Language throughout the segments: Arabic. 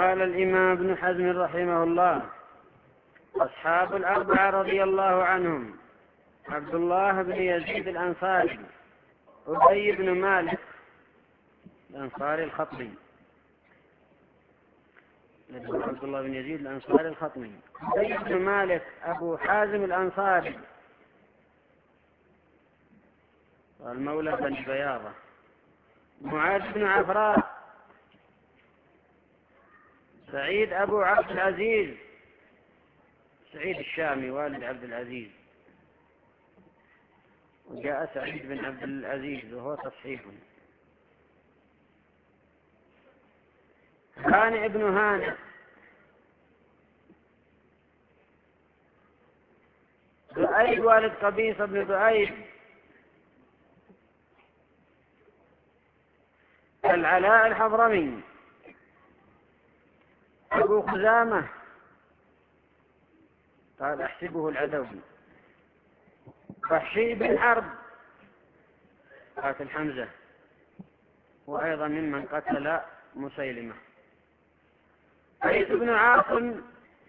قال الإمام ابن حزم رحمه الله: أصحاب الأربعة رضي الله عنهم عبد الله بن يزيد الأنصاري، أبي بن مالك الأنصاري الخطمي، عبد الله بن يزيد الأنصاري الخطمي، أبي بن مالك أبو حازم الأنصاري المولى بن بياضة، معاذ بن عفراء، سعيد أبو عبد العزيز، سعيد الشامي والد عبد العزيز، وجاء سعيد بن عبد العزيز وهو تصحيح. هانئ بن هانئ، ذؤيب والد قبيصة بن ذؤيب، العلاء الحضرمي، أبو خزامة قال أحسبه العدوي، وحشي بن حرب قاتل حمزة، وأيضا ممن قتل مسيلمة. قيس بن عاصم،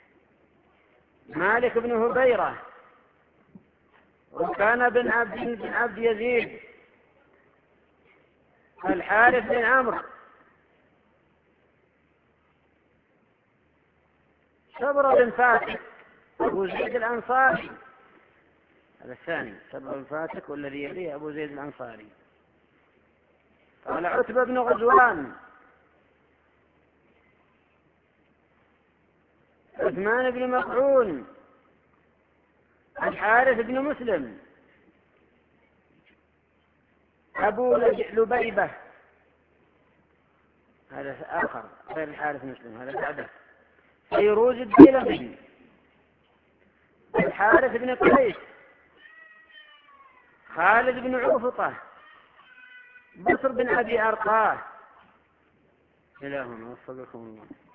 مالك بن هبيرة، وكان بن عبد يزيد، الحارث بن عمرو، صبر بن فاتك، أبو زيد الأنصاري، هذا الثاني صبر بن فاتك، والذي يليه أبو زيد الأنصاري. قال عتبة بن غزوان، عثمان بن مطعون، الحارث بن مسلم، أبو لبيبة، هذا آخر غير الحارث مسلم، هذا بعده، فيروز الديلمي، الحارث بن قيس، خالد بن عوفطة، بصر بن أبي أرقاه. إلهنا وفقكم الله.